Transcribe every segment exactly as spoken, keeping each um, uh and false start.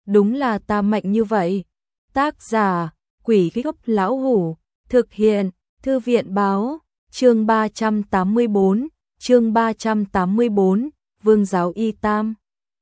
đúng là ta mạnh như vậy. Tác giả, Quỷ Gốc Lão Hủ, thực hiện, Thư viện báo, chương ba trăm tám mươi bốn, chương ba trăm tám mươi bốn, Vương giáo Y Tam.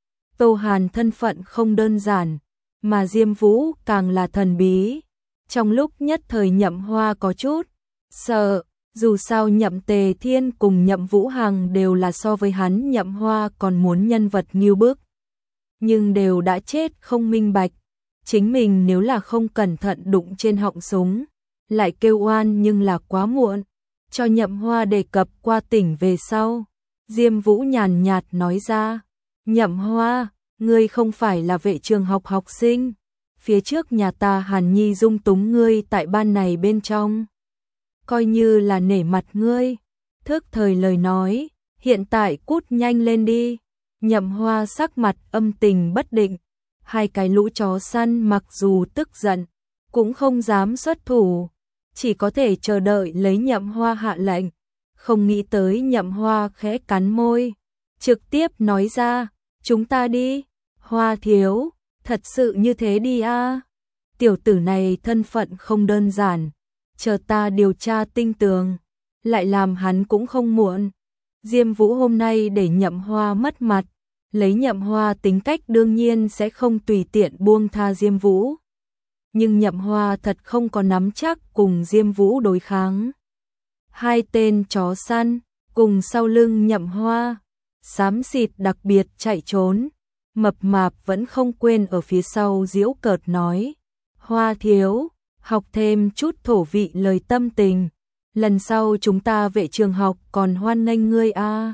Tô Hàn thân phận không đơn giản, mà Diêm Vũ càng là thần bí. Trong lúc nhất thời Nhậm Hoa có chút sợ, dù sao Nhậm Tề Thiên cùng Nhậm Vũ Hằng đều là so với hắn Nhậm Hoa còn muốn nhân vật nghiêu bức. Nhưng đều đã chết không minh bạch, chính mình nếu là không cẩn thận đụng trên họng súng, lại kêu oan nhưng là quá muộn. Cho Nhậm Hoa đề cập qua tỉnh về sau, Diêm Vũ nhàn nhạt nói ra, Nhậm Hoa, ngươi không phải là vệ trường học học sinh, phía trước nhà ta Hàn Nhi dung túng ngươi tại ban này bên trong. Coi như là nể mặt ngươi, thức thời lời nói, hiện tại cút nhanh lên đi. Nhậm Hoa sắc mặt âm tình bất định, hai cái lũ chó săn mặc dù tức giận, cũng không dám xuất thủ, chỉ có thể chờ đợi lấy Nhậm Hoa hạ lệnh. Không nghĩ tới Nhậm Hoa khẽ cắn môi, trực tiếp nói ra, chúng ta đi. Hoa thiếu, thật sự như thế đi a? Tiểu tử này thân phận không đơn giản, chờ ta điều tra tinh tường, lại làm hắn cũng không muộn. Diêm Vũ hôm nay để Nhậm Hoa mất mặt, lấy Nhậm Hoa tính cách đương nhiên sẽ không tùy tiện buông tha Diêm Vũ. Nhưng Nhậm Hoa thật không có nắm chắc cùng Diêm Vũ đối kháng. Hai tên chó săn cùng sau lưng Nhậm Hoa, xám xịt đặc biệt chạy trốn. Mập mạp vẫn không quên ở phía sau giễu cợt nói, Hoa thiếu, học thêm chút thổ vị lời tâm tình, lần sau chúng ta vệ trường học còn hoan nghênh ngươi a.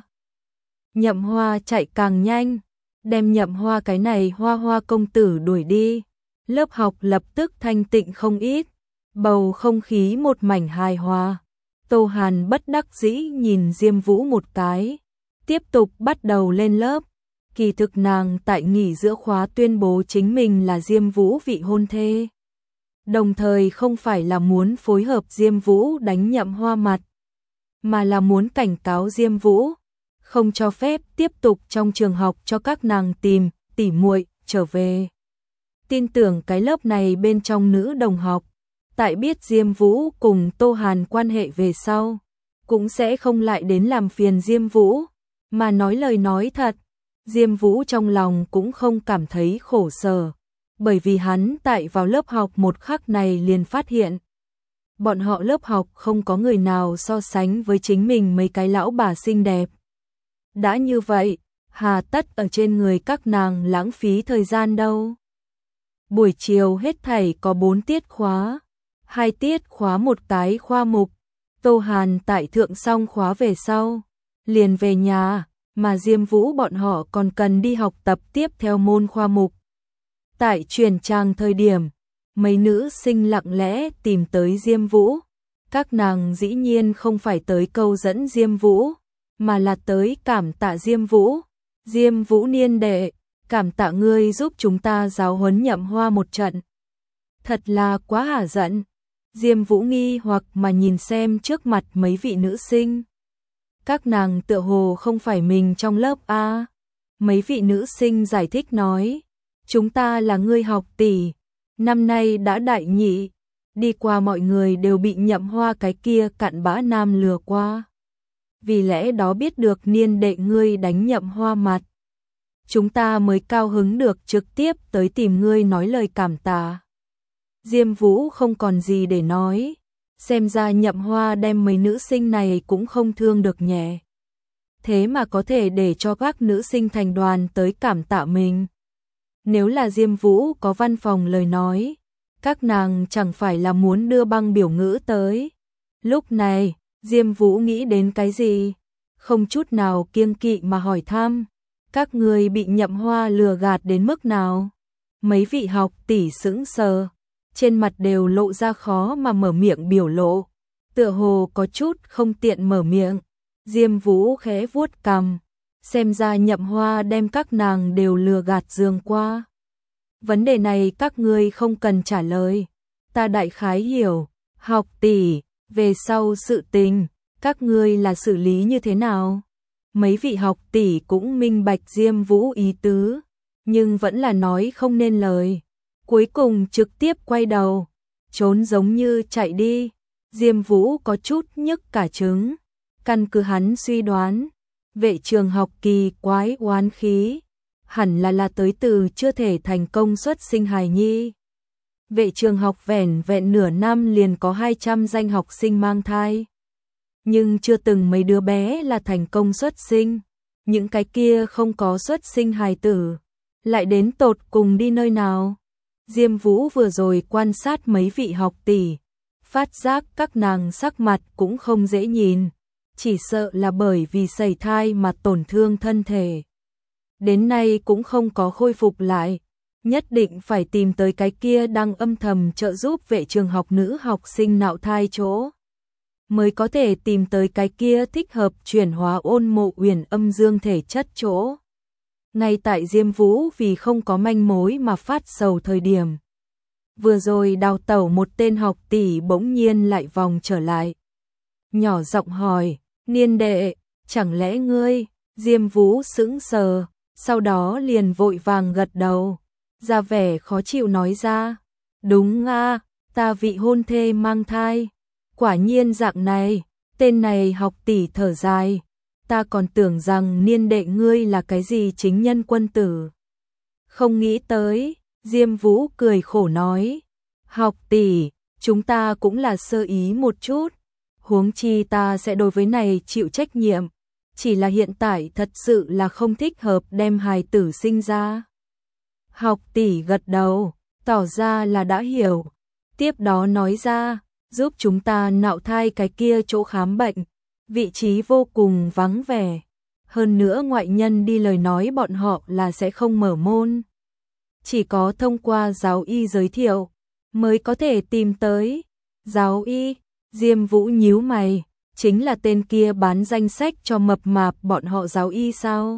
Nhậm Hoa chạy càng nhanh, đem Nhậm Hoa cái này Hoa Hoa công tử đuổi đi. Lớp học lập tức thanh tịnh không ít, bầu không khí một mảnh hài hòa. Tô Hàn bất đắc dĩ nhìn Diêm Vũ một cái, tiếp tục bắt đầu lên lớp. Kỳ thực nàng tại nghỉ giữa khóa tuyên bố chính mình là Diêm Vũ vị hôn thê. Đồng thời không phải là muốn phối hợp Diêm Vũ đánh Nhậm Hoa mặt, mà là muốn cảnh cáo Diêm Vũ, không cho phép tiếp tục trong trường học cho các nàng tìm tỉ muội trở về. Tin tưởng cái lớp này bên trong nữ đồng học, tại biết Diêm Vũ cùng Tô Hàn quan hệ về sau, cũng sẽ không lại đến làm phiền Diêm Vũ, mà nói lời nói thật. Diêm Vũ trong lòng cũng không cảm thấy khổ sở, bởi vì hắn tại vào lớp học một khắc này liền phát hiện. Bọn họ lớp học không có người nào so sánh với chính mình mấy cái lão bà xinh đẹp. Đã như vậy, hà tất ở trên người các nàng lãng phí thời gian đâu. Buổi chiều hết thảy có bốn tiết khóa, hai tiết khóa một cái khoa mục. Tô Hàn tại thượng xong khóa về sau, liền về nhà. Mà Diêm Vũ bọn họ còn cần đi học tập tiếp theo môn khoa mục. Tại truyền trang thời điểm, mấy nữ sinh lặng lẽ tìm tới Diêm Vũ. Các nàng dĩ nhiên không phải tới câu dẫn Diêm Vũ, mà là tới cảm tạ Diêm Vũ. Diêm Vũ niên đệ, cảm tạ ngươi giúp chúng ta giáo huấn Nhậm Hoa một trận. Thật là quá hả giận. Diêm Vũ nghi hoặc mà nhìn xem trước mặt mấy vị nữ sinh. Các nàng tựa hồ không phải mình trong lớp a. Mấy vị nữ sinh giải thích nói, chúng ta là ngươi học tỷ, năm nay đã đại nhị, đi qua mọi người đều bị Nhậm Hoa cái kia cặn bã nam lừa qua. Vì lẽ đó biết được niên đệ ngươi đánh Nhậm Hoa mặt, chúng ta mới cao hứng được trực tiếp tới tìm ngươi nói lời cảm tạ. Diêm Vũ không còn gì để nói. Xem ra Nhậm Hoa đem mấy nữ sinh này cũng không thương được nhẹ. Thế mà có thể để cho các nữ sinh thành đoàn tới cảm tạ mình. Nếu là Diêm Vũ có văn phòng lời nói, các nàng chẳng phải là muốn đưa băng biểu ngữ tới. Lúc này, Diêm Vũ nghĩ đến cái gì? Không chút nào kiêng kỵ mà hỏi thăm. Các người bị Nhậm Hoa lừa gạt đến mức nào? Mấy vị học tỷ sững sờ, trên mặt đều lộ ra khó mà mở miệng biểu lộ, tựa hồ có chút không tiện mở miệng. Diêm Vũ khẽ vuốt cằm, xem ra Nhậm Hoa đem các nàng đều lừa gạt giường qua. Vấn đề này các ngươi không cần trả lời, ta đại khái hiểu. Học tỷ, về sau sự tình, các ngươi là xử lý như thế nào? Mấy vị học tỷ cũng minh bạch Diêm Vũ ý tứ, nhưng vẫn là nói không nên lời. Cuối cùng trực tiếp quay đầu, trốn giống như chạy đi. Diêm Vũ có chút nhức cả trứng. Căn cứ hắn suy đoán, Vệ Trường Học kỳ quái oán khí, hẳn là là tới từ chưa thể thành công xuất sinh hài nhi. Vệ Trường Học vẻn vẹn nửa năm liền có hai trăm danh học sinh mang thai, nhưng chưa từng mấy đứa bé là thành công xuất sinh. Những cái kia không có xuất sinh hài tử, lại đến tột cùng đi nơi nào? Diêm Vũ vừa rồi quan sát mấy vị học tỷ, phát giác các nàng sắc mặt cũng không dễ nhìn, chỉ sợ là bởi vì sẩy thai mà tổn thương thân thể. Đến nay cũng không có khôi phục lại, nhất định phải tìm tới cái kia đang âm thầm trợ giúp Vệ Trường Học nữ học sinh nạo thai chỗ, mới có thể tìm tới cái kia thích hợp chuyển hóa ôn mộ uyển âm dương thể chất chỗ. Ngay tại Diêm Vũ vì không có manh mối mà phát sầu thời điểm, vừa rồi đào tẩu một tên học tỷ bỗng nhiên lại vòng trở lại. Nhỏ giọng hỏi, Niên đệ, chẳng lẽ ngươi? Diêm Vũ sững sờ, sau đó liền vội vàng gật đầu, ra vẻ khó chịu nói ra, đúng a, ta vị hôn thê mang thai. Quả nhiên dạng này, tên này học tỷ thở dài, ta còn tưởng rằng Niên đệ ngươi là cái gì chính nhân quân tử. Không nghĩ tới, Diêm Vũ cười khổ nói, học tỷ, chúng ta cũng là sơ ý một chút, huống chi ta sẽ đối với này chịu trách nhiệm, chỉ là hiện tại thật sự là không thích hợp đem hài tử sinh ra. Học tỷ gật đầu, tỏ ra là đã hiểu, tiếp đó nói ra, giúp chúng ta nạo thai cái kia chỗ khám bệnh, vị trí vô cùng vắng vẻ, hơn nữa ngoại nhân đi lời nói bọn họ là sẽ không mở môn, chỉ có thông qua giáo y giới thiệu mới có thể tìm tới. Giáo y? Diêm Vũ nhíu mày, chính là tên kia bán danh sách cho mập mạp bọn họ giáo y sao?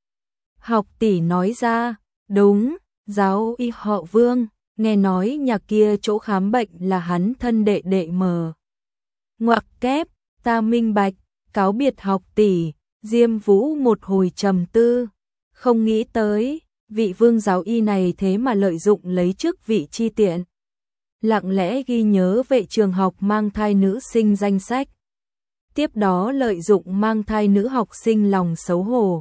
Học tỷ nói ra, đúng, giáo y họ Vương, nghe nói nhà kia chỗ khám bệnh là hắn thân đệ đệ mờ. Ngoặc kép, ta minh bạch, cáo biệt học tỷ. Diêm Vũ một hồi trầm tư, không nghĩ tới, vị Vương giáo y này thế mà lợi dụng lấy chức vị chi tiện, lặng lẽ ghi nhớ Vệ Trường Học mang thai nữ sinh danh sách, tiếp đó lợi dụng mang thai nữ học sinh lòng xấu hổ,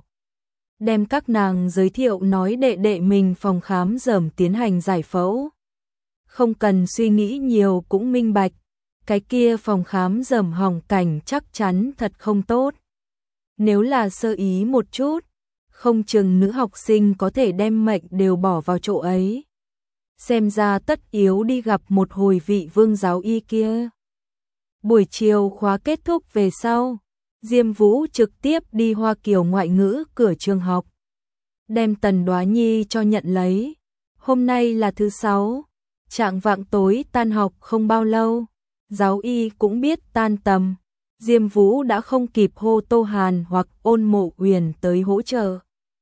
đem các nàng giới thiệu nói đệ đệ mình phòng khám dởm tiến hành giải phẫu. Không cần suy nghĩ nhiều cũng minh bạch, cái kia phòng khám dởm hỏng cảnh chắc chắn thật không tốt. Nếu là sơ ý một chút, không chừng nữ học sinh có thể đem mệnh đều bỏ vào chỗ ấy. Xem ra tất yếu đi gặp một hồi vị Vương giáo y kia. Buổi chiều khóa kết thúc về sau, Diêm Vũ trực tiếp đi Hoa Kiều ngoại ngữ cửa trường học, đem Tần Đoá Nhi cho nhận lấy. Hôm nay là thứ sáu, chạng vạng tối tan học không bao lâu, giáo y cũng biết tan tầm, Diêm Vũ đã không kịp hô Tô Hàn hoặc Ôn Mộ Uyển tới hỗ trợ,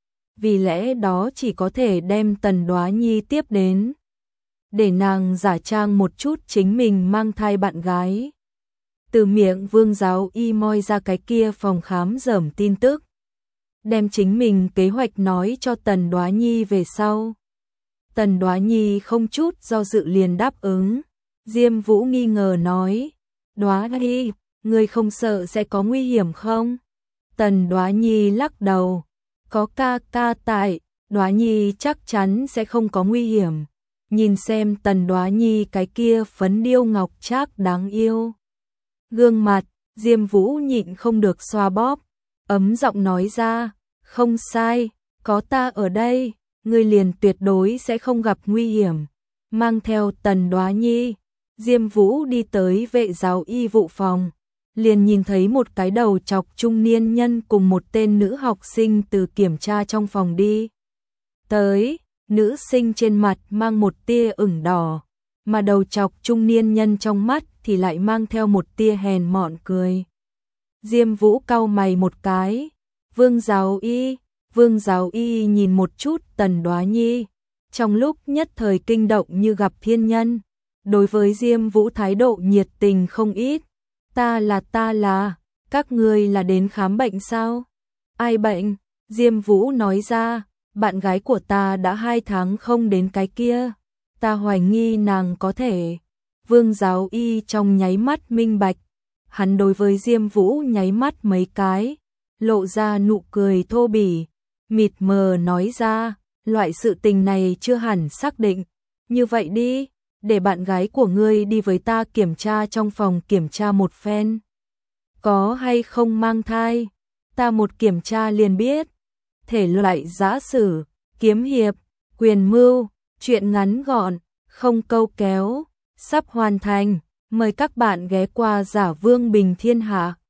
vì lẽ đó chỉ có thể đem Tần Đoá Nhi tiếp đến, để nàng giả trang một chút chính mình mang thai bạn gái. Từ miệng Vương giáo y moi ra cái kia phòng khám dởm tin tức, đem chính mình kế hoạch nói cho Tần Đoá Nhi về sau. Tần Đoá Nhi không chút do dự liền đáp ứng. Diêm Vũ nghi ngờ nói, Đoá Nhi, ngươi không sợ sẽ có nguy hiểm không? Tần Đoá Nhi lắc đầu, có ca ca tại, Đoá Nhi chắc chắn sẽ không có nguy hiểm. Nhìn xem Tần Đoá Nhi cái kia phấn điêu ngọc trác đáng yêu gương mặt, Diêm Vũ nhịn không được xoa bóp, ấm giọng nói ra, không sai, có ta ở đây, ngươi liền tuyệt đối sẽ không gặp nguy hiểm. Mang theo Tần Đoá Nhi, Diêm Vũ đi tới vệ giáo y vụ phòng, liền nhìn thấy một cái đầu chọc trung niên nhân cùng một tên nữ học sinh từ kiểm tra trong phòng đi tới. Nữ sinh trên mặt mang một tia ửng đỏ, mà đầu chọc trung niên nhân trong mắt thì lại mang theo một tia hèn mọn cười. Diêm Vũ cau mày một cái, Vương giáo y, Vương giáo y nhìn một chút Tần Đoá Nhi, trong lúc nhất thời kinh động như gặp thiên nhân, đối với Diêm Vũ thái độ nhiệt tình không ít. Ta là ta là, các ngươi là đến khám bệnh sao? Ai bệnh? Diêm Vũ nói ra, bạn gái của ta đã hai tháng không đến cái kia, ta hoài nghi nàng có thể. Vương Giáo Y trong nháy mắt minh bạch, hắn đối với Diêm Vũ nháy mắt mấy cái, lộ ra nụ cười thô bỉ, mịt mờ nói ra, loại sự tình này chưa hẳn xác định, như vậy đi, để bạn gái của ngươi đi với ta kiểm tra trong phòng kiểm tra một phen. Có hay không mang thai, ta một kiểm tra liền biết. Thể loại giã sử, kiếm hiệp, quyền mưu, truyện ngắn gọn, không câu kéo, sắp hoàn thành, mời các bạn ghé qua Giả Vương Bình Thiên Hạ.